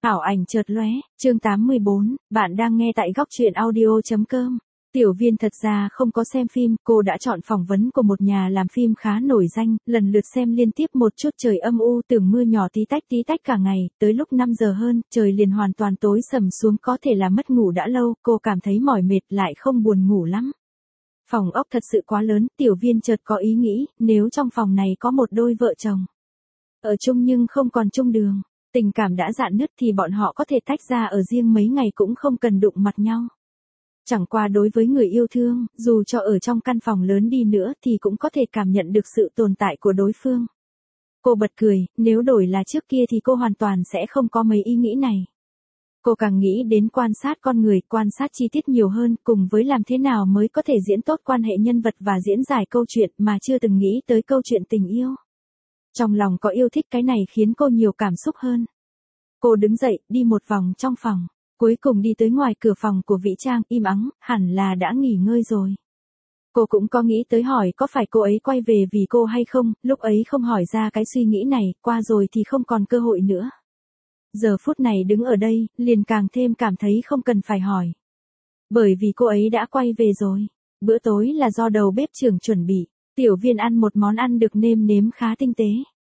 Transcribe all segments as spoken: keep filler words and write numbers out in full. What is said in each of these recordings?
Ảo ảnh chợt lóe, chương tám mươi bốn, bạn đang nghe tại góc truyện audio.com. Tiểu Viên thật ra không có xem phim, cô đã chọn phỏng vấn của một nhà làm phim khá nổi danh, lần lượt xem liên tiếp một chút trời âm u tưởng mưa nhỏ tí tách tí tách cả ngày, tới lúc năm giờ hơn, trời liền hoàn toàn tối sầm xuống có thể là mất ngủ đã lâu, cô cảm thấy mỏi mệt lại không buồn ngủ lắm. Phòng ốc thật sự quá lớn, Tiểu Viên chợt có ý nghĩ, nếu trong phòng này có một đôi vợ chồng. Ở chung nhưng không còn chung đường. Tình cảm đã rạn nứt thì bọn họ có thể tách ra ở riêng mấy ngày cũng không cần đụng mặt nhau. Chẳng qua đối với người yêu thương, dù cho ở trong căn phòng lớn đi nữa thì cũng có thể cảm nhận được sự tồn tại của đối phương. Cô bật cười, nếu đổi là trước kia thì cô hoàn toàn sẽ không có mấy ý nghĩ này. Cô càng nghĩ đến quan sát con người, quan sát chi tiết nhiều hơn, cùng với làm thế nào mới có thể diễn tốt quan hệ nhân vật và diễn giải câu chuyện mà chưa từng nghĩ tới câu chuyện tình yêu. Trong lòng có yêu thích cái này khiến cô nhiều cảm xúc hơn. Cô đứng dậy, đi một vòng trong phòng. Cuối cùng đi tới ngoài cửa phòng của Vĩ Trang, im ắng, hẳn là đã nghỉ ngơi rồi. Cô cũng có nghĩ tới hỏi có phải cô ấy quay về vì cô hay không, lúc ấy không hỏi ra cái suy nghĩ này, qua rồi thì không còn cơ hội nữa. Giờ phút này đứng ở đây, liền càng thêm cảm thấy không cần phải hỏi. Bởi vì cô ấy đã quay về rồi. Bữa tối là do đầu bếp trưởng chuẩn bị. Tiểu Viên ăn một món ăn được nêm nếm khá tinh tế.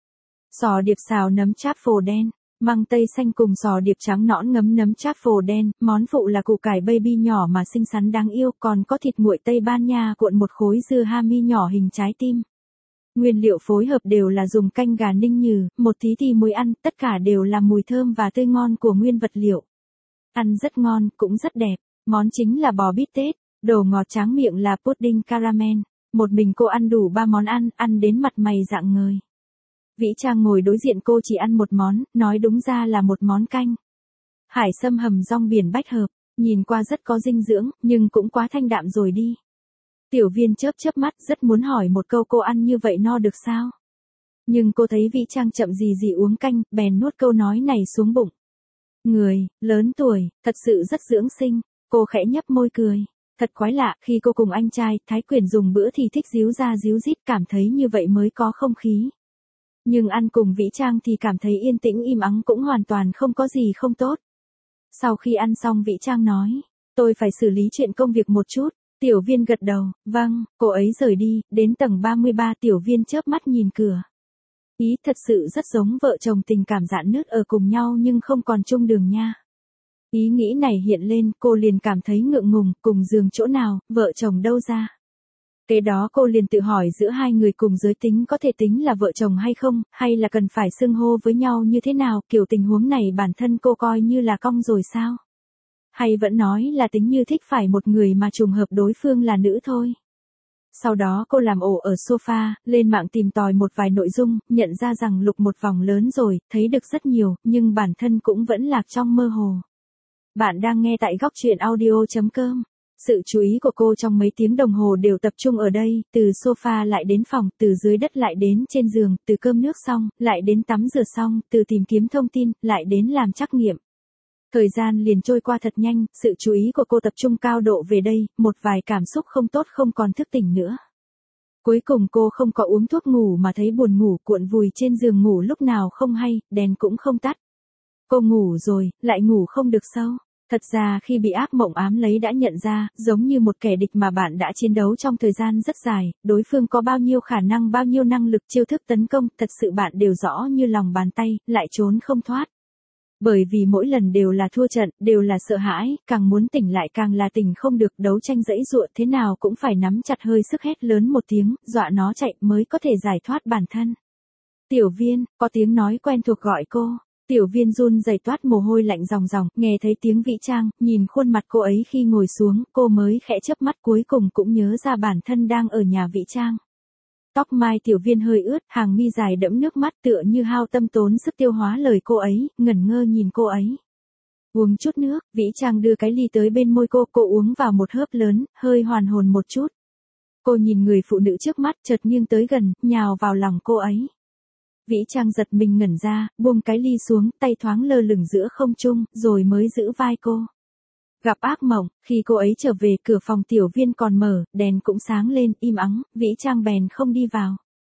Sò điệp xào nấm cháp phồ đen, măng tây xanh cùng sò điệp trắng nõn ngấm nấm cháp phồ đen, món phụ là củ cải baby nhỏ mà xinh xắn đáng yêu, còn có thịt nguội Tây Ban Nha cuộn một khối dưa hami nhỏ hình trái tim. Nguyên liệu phối hợp đều là dùng canh gà ninh nhừ, một tí thì muối ăn, tất cả đều là mùi thơm và tươi ngon của nguyên vật liệu. Ăn rất ngon, cũng rất đẹp, món chính là bò bít tết, đồ ngọt tráng miệng là pudding caramel. Một mình cô ăn đủ ba món ăn, ăn đến mặt mày rạng ngời. Vĩ Trang ngồi đối diện cô chỉ ăn một món, nói đúng ra là một món canh. Hải sâm hầm rong biển bách hợp, nhìn qua rất có dinh dưỡng, nhưng cũng quá thanh đạm rồi đi. Tiểu Viên chớp chớp mắt rất muốn hỏi một câu cô ăn như vậy no được sao? Nhưng cô thấy Vĩ Trang chậm gì gì uống canh, bèn nuốt câu nói này xuống bụng. Người, lớn tuổi, thật sự rất dưỡng sinh, cô khẽ nhấp môi cười. Thật quái lạ, khi cô cùng anh trai, Thái Quyền dùng bữa thì thích díu ra díu dít, cảm thấy như vậy mới có không khí. Nhưng ăn cùng Vĩ Trang thì cảm thấy yên tĩnh im ắng cũng hoàn toàn không có gì không tốt. Sau khi ăn xong Vĩ Trang nói, tôi phải xử lý chuyện công việc một chút. Tiểu Viên gật đầu, vâng, cô ấy rời đi, đến tầng ba mươi ba Tiểu Viên chớp mắt nhìn cửa. Ý thật sự rất giống vợ chồng tình cảm rạn nứt ở cùng nhau nhưng không còn chung đường nha. Ý nghĩ này hiện lên, cô liền cảm thấy ngượng ngùng, cùng giường chỗ nào, vợ chồng đâu ra. Kế đó cô liền tự hỏi giữa hai người cùng giới tính có thể tính là vợ chồng hay không, hay là cần phải xưng hô với nhau như thế nào, kiểu tình huống này bản thân cô coi như là cong rồi sao? Hay vẫn nói là tính như thích phải một người mà trùng hợp đối phương là nữ thôi. Sau đó cô làm ổ ở sofa, lên mạng tìm tòi một vài nội dung, nhận ra rằng lục một vòng lớn rồi, thấy được rất nhiều, nhưng bản thân cũng vẫn lạc trong mơ hồ. Bạn đang nghe tại góc truyện audio.com. Sự chú ý của cô trong mấy tiếng đồng hồ đều tập trung ở đây, từ sofa lại đến phòng, từ dưới đất lại đến trên giường, từ cơm nước xong, lại đến tắm rửa xong, từ tìm kiếm thông tin, lại đến làm trắc nghiệm. Thời gian liền trôi qua thật nhanh, sự chú ý của cô tập trung cao độ về đây, một vài cảm xúc không tốt không còn thức tỉnh nữa. Cuối cùng cô không có uống thuốc ngủ mà thấy buồn ngủ, cuộn vùi trên giường ngủ lúc nào không hay, đèn cũng không tắt. Cô ngủ rồi, lại ngủ không được sâu. Thật ra khi bị ác mộng ám lấy đã nhận ra, giống như một kẻ địch mà bạn đã chiến đấu trong thời gian rất dài, đối phương có bao nhiêu khả năng bao nhiêu năng lực chiêu thức tấn công, thật sự bạn đều rõ như lòng bàn tay, lại trốn không thoát. Bởi vì mỗi lần đều là thua trận, đều là sợ hãi, càng muốn tỉnh lại càng là tỉnh không được, đấu tranh dãy dụa thế nào cũng phải nắm chặt hơi sức hét lớn một tiếng, dọa nó chạy mới có thể giải thoát bản thân. Tiểu Viên, có tiếng nói quen thuộc gọi cô. Tiểu Viên run rẩy toát mồ hôi lạnh ròng ròng, nghe thấy tiếng Vĩ Trang, nhìn khuôn mặt cô ấy khi ngồi xuống, cô mới khẽ chớp mắt cuối cùng cũng nhớ ra bản thân đang ở nhà Vĩ Trang. Tóc mai Tiểu Viên hơi ướt, hàng mi dài đẫm nước mắt tựa như hao tâm tốn sức tiêu hóa lời cô ấy, ngẩn ngơ nhìn cô ấy. Uống chút nước, Vĩ Trang đưa cái ly tới bên môi cô, cô uống vào một hớp lớn, hơi hoàn hồn một chút. Cô nhìn người phụ nữ trước mắt chợt nghiêng tới gần, nhào vào lòng cô ấy. Vĩ Trang giật mình ngẩn ra, buông cái ly xuống, tay thoáng lơ lửng giữa không trung, rồi mới giữ vai cô. Gặp ác mộng, khi cô ấy trở về cửa phòng Tiểu Viên còn mở, đèn cũng sáng lên, im ắng, Vĩ Trang bèn không đi vào.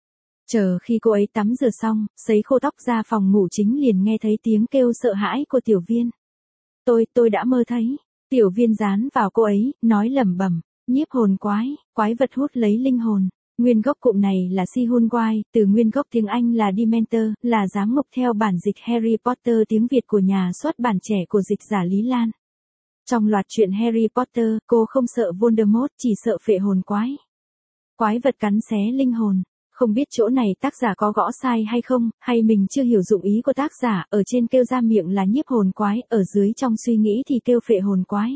Chờ khi cô ấy tắm rửa xong, sấy khô tóc ra phòng ngủ chính liền nghe thấy tiếng kêu sợ hãi của Tiểu Viên. Tôi, tôi đã mơ thấy. Tiểu Viên dán vào cô ấy, nói lẩm bẩm, nhiếp hồn quái, quái vật hút lấy linh hồn. Nguyên gốc cụm này là Sihunwai, từ nguyên gốc tiếng Anh là Dementor, là giám ngục theo bản dịch Harry Potter tiếng Việt của nhà xuất bản trẻ của dịch giả Lý Lan. Trong loạt truyện Harry Potter, cô không sợ Voldemort, chỉ sợ phệ hồn quái. Quái vật cắn xé linh hồn. Không biết chỗ này tác giả có gõ sai hay không, hay mình chưa hiểu dụng ý của tác giả, ở trên kêu ra miệng là nhiếp hồn quái, ở dưới trong suy nghĩ thì kêu phệ hồn quái.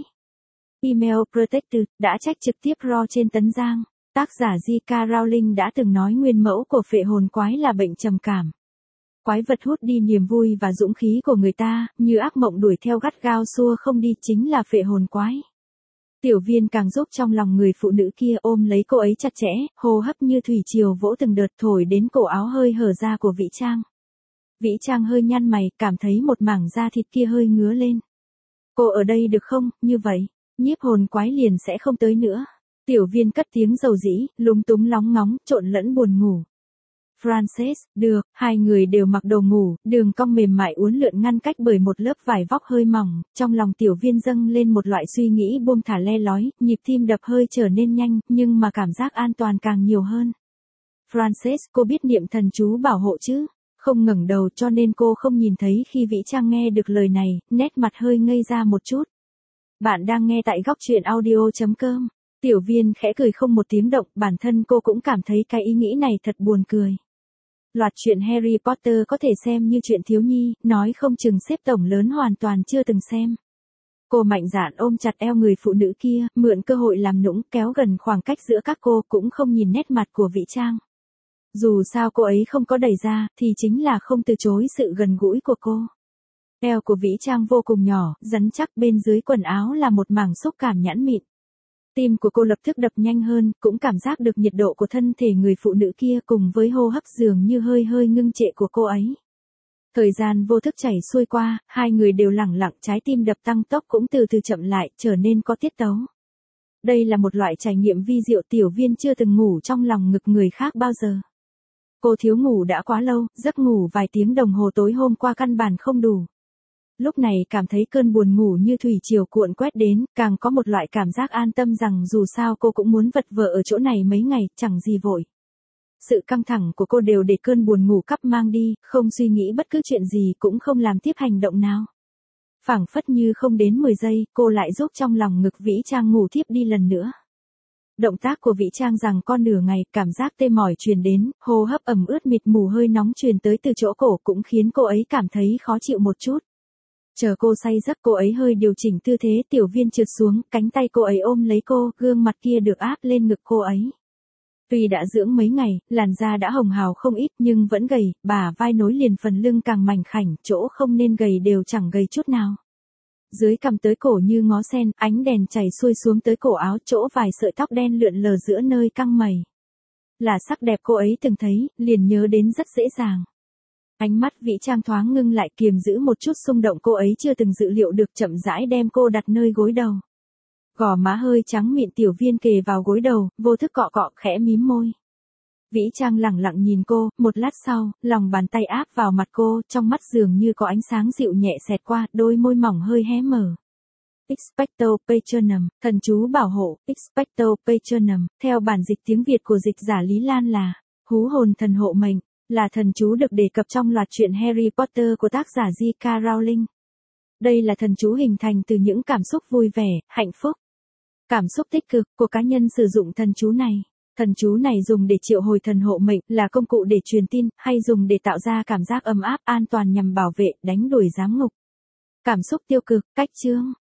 Email Protected, đã trách trực tiếp Ro trên Tấn Giang. Tác giả gi ca Rowling đã từng nói nguyên mẫu của phệ hồn quái là bệnh trầm cảm. Quái vật hút đi niềm vui và dũng khí của người ta, như ác mộng đuổi theo gắt gao xua không đi, chính là phệ hồn quái. Tiểu Viên càng giúp trong lòng người phụ nữ kia, ôm lấy cô ấy chặt chẽ, hô hấp như thủy triều vỗ từng đợt thổi đến cổ áo hơi hở ra của Vĩ Trang. Vĩ Trang hơi nhăn mày, cảm thấy một mảng da thịt kia hơi ngứa lên. Cô ở đây được không, như vậy, nhiếp hồn quái liền sẽ không tới nữa. Tiểu Viên cất tiếng dầu dĩ, lúng túng lóng ngóng, trộn lẫn buồn ngủ. Frances, được, hai người đều mặc đồ ngủ, đường cong mềm mại uốn lượn ngăn cách bởi một lớp vải vóc hơi mỏng, trong lòng Tiểu Viên dâng lên một loại suy nghĩ buông thả le lói, nhịp tim đập hơi trở nên nhanh, nhưng mà cảm giác an toàn càng nhiều hơn. Frances, cô biết niệm thần chú bảo hộ chứ? Không ngẩng đầu cho nên cô không nhìn thấy khi Vĩ Trang nghe được lời này, nét mặt hơi ngây ra một chút. Bạn đang nghe tại góc truyện audio chấm com. Tiểu Viên khẽ cười không một tiếng động, bản thân cô cũng cảm thấy cái ý nghĩ này thật buồn cười. Loạt truyện Harry Potter có thể xem như chuyện thiếu nhi, nói không chừng xếp tổng lớn hoàn toàn chưa từng xem. Cô mạnh dạn ôm chặt eo người phụ nữ kia, mượn cơ hội làm nũng, kéo gần khoảng cách giữa các cô, cũng không nhìn nét mặt của Vĩ Trang. Dù sao cô ấy không có đẩy ra, thì chính là không từ chối sự gần gũi của cô. Eo của Vĩ Trang vô cùng nhỏ, rắn chắc, bên dưới quần áo là một mảng xúc cảm nhẵn mịn. Tim của cô lập tức đập nhanh hơn, cũng cảm giác được nhiệt độ của thân thể người phụ nữ kia cùng với hô hấp dường như hơi hơi ngưng trệ của cô ấy. Thời gian vô thức chảy xuôi qua, hai người đều lẳng lặng, trái tim đập tăng tốc cũng từ từ chậm lại, trở nên có tiết tấu. Đây là một loại trải nghiệm vi diệu. Tiểu Viên chưa từng ngủ trong lòng ngực người khác bao giờ. Cô thiếu ngủ đã quá lâu, giấc ngủ vài tiếng đồng hồ tối hôm qua căn bản không đủ. Lúc này cảm thấy cơn buồn ngủ như thủy triều cuộn quét đến, càng có một loại cảm giác an tâm rằng dù sao cô cũng muốn vật vờ ở chỗ này mấy ngày, chẳng gì vội. Sự căng thẳng của cô đều để cơn buồn ngủ cắp mang đi, không suy nghĩ bất cứ chuyện gì, cũng không làm tiếp hành động nào. Phảng phất như không đến mười giây, cô lại giúp trong lòng ngực Vĩ Trang ngủ tiếp đi lần nữa. Động tác của Vĩ Trang rằng con nửa ngày, cảm giác tê mỏi truyền đến, hô hấp ẩm ướt mịt mù hơi nóng truyền tới từ chỗ cổ cũng khiến cô ấy cảm thấy khó chịu một chút. Chờ cô say giấc, cô ấy hơi điều chỉnh tư thế, Tiểu Viên trượt xuống, cánh tay cô ấy ôm lấy cô, gương mặt kia được áp lên ngực cô ấy. Tuy đã dưỡng mấy ngày, làn da đã hồng hào không ít nhưng vẫn gầy, bả vai nối liền phần lưng càng mảnh khảnh, chỗ không nên gầy đều chẳng gầy chút nào. Dưới cằm tới cổ như ngó sen, ánh đèn chảy xuôi xuống tới cổ áo, chỗ vài sợi tóc đen lượn lờ giữa nơi căng mày. Là sắc đẹp cô ấy từng thấy, liền nhớ đến rất dễ dàng. Ánh mắt Vĩ Trang thoáng ngưng lại, kiềm giữ một chút xung động cô ấy chưa từng dự liệu được, chậm rãi đem cô đặt nơi gối đầu. Gò má hơi trắng mịn, Tiểu Viên kề vào gối đầu, vô thức cọ cọ, khẽ mím môi. Vĩ Trang lẳng lặng nhìn cô, một lát sau, lòng bàn tay áp vào mặt cô, trong mắt dường như có ánh sáng dịu nhẹ xẹt qua, đôi môi mỏng hơi hé mở. Expecto Patronum, thần chú bảo hộ. Expecto Patronum, theo bản dịch tiếng Việt của dịch giả Lý Lan là hú hồn thần hộ mệnh, là thần chú được đề cập trong loạt truyện Harry Potter của tác giả gi ca Rowling. Đây là thần chú hình thành từ những cảm xúc vui vẻ, hạnh phúc, cảm xúc tích cực của cá nhân sử dụng thần chú này. Thần chú này dùng để triệu hồi thần hộ mệnh, là công cụ để truyền tin, hay dùng để tạo ra cảm giác ấm áp, an toàn nhằm bảo vệ, đánh đuổi giám ngục. Cảm xúc tiêu cực, cách chương.